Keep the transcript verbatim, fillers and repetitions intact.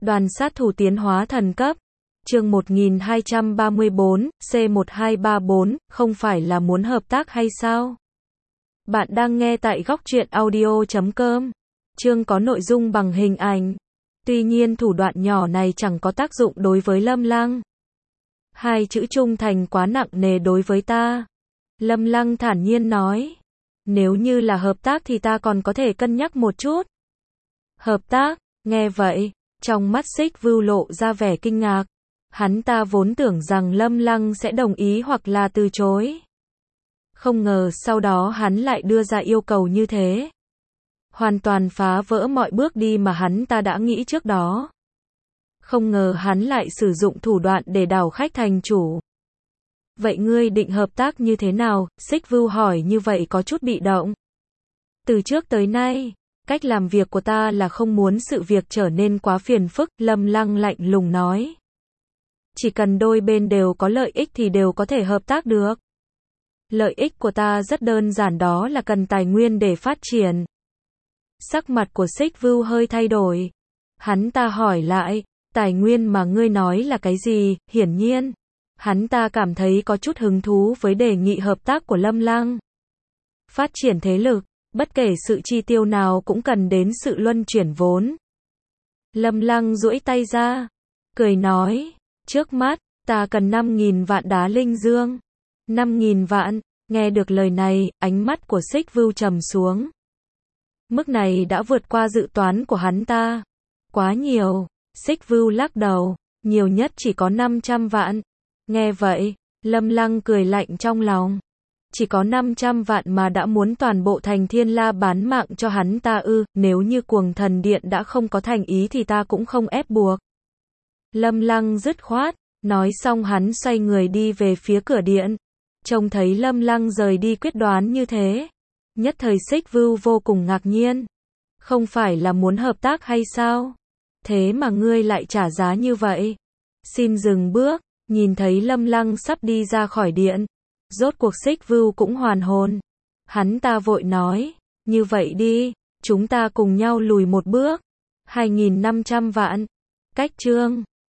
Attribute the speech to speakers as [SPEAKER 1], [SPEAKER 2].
[SPEAKER 1] Đoàn sát thủ tiến hóa thần cấp. Chương một nghìn hai trăm ba mươi bốn, C một hai ba bốn, không phải là muốn hợp tác hay sao? Bạn đang nghe tại góc truyện audio chấm com. Chương có nội dung bằng hình ảnh. Tuy nhiên thủ đoạn nhỏ này chẳng có tác dụng đối với Lâm Lăng. Hai chữ trung thành quá nặng nề đối với ta. Lâm Lăng thản nhiên nói. Nếu như là hợp tác thì ta còn có thể cân nhắc một chút. Hợp tác, nghe vậy, trong mắt Xích Vưu lộ ra vẻ kinh ngạc. Hắn ta vốn tưởng rằng Lâm Lăng sẽ đồng ý hoặc là từ chối. Không ngờ sau đó hắn lại đưa ra yêu cầu như thế. Hoàn toàn phá vỡ mọi bước đi mà hắn ta đã nghĩ trước đó. Không ngờ hắn lại sử dụng thủ đoạn để đảo khách thành chủ. Vậy ngươi định hợp tác như thế nào? Xích Vưu hỏi như vậy có chút bị động. Từ trước tới nay, cách làm việc của ta là không muốn sự việc trở nên quá phiền phức, Lâm Lăng lạnh lùng nói. Chỉ cần đôi bên đều có lợi ích thì đều có thể hợp tác được. Lợi ích của ta rất đơn giản, đó là cần tài nguyên để phát triển. Sắc mặt của Xích Vưu hơi thay đổi. Hắn ta hỏi lại, tài nguyên mà ngươi nói là cái gì? Hiển nhiên, hắn ta cảm thấy có chút hứng thú với đề nghị hợp tác của Lâm Lăng. Phát triển thế lực, bất kể sự chi tiêu nào cũng cần đến sự luân chuyển vốn. Lâm Lăng duỗi tay ra, cười nói, trước mắt, ta cần năm nghìn vạn đá linh dương. năm nghìn vạn, nghe được lời này, ánh mắt của Xích Vưu trầm xuống. Mức này đã vượt qua dự toán của hắn ta. Quá nhiều, Xích Vưu lắc đầu, nhiều nhất chỉ có năm trăm vạn. Nghe vậy, Lâm Lăng cười lạnh trong lòng. Chỉ có năm trăm vạn mà đã muốn toàn bộ thành Thiên La bán mạng cho hắn ta ư? Nếu như Cuồng Thần Điện đã không có thành ý thì ta cũng không ép buộc. Lâm Lăng dứt khoát, nói xong hắn xoay người đi về phía cửa điện. Trông thấy Lâm Lăng rời đi quyết đoán như thế, nhất thời Xích Vưu vô cùng ngạc nhiên. Không phải là muốn hợp tác hay sao? Thế mà ngươi lại trả giá như vậy. Xin dừng bước, nhìn thấy Lâm Lăng sắp đi ra khỏi điện. Rốt cuộc Xích Vưu cũng hoàn hồn. Hắn ta vội nói, như vậy đi, chúng ta cùng nhau lùi một bước. hai nghìn năm trăm vạn. Cách chương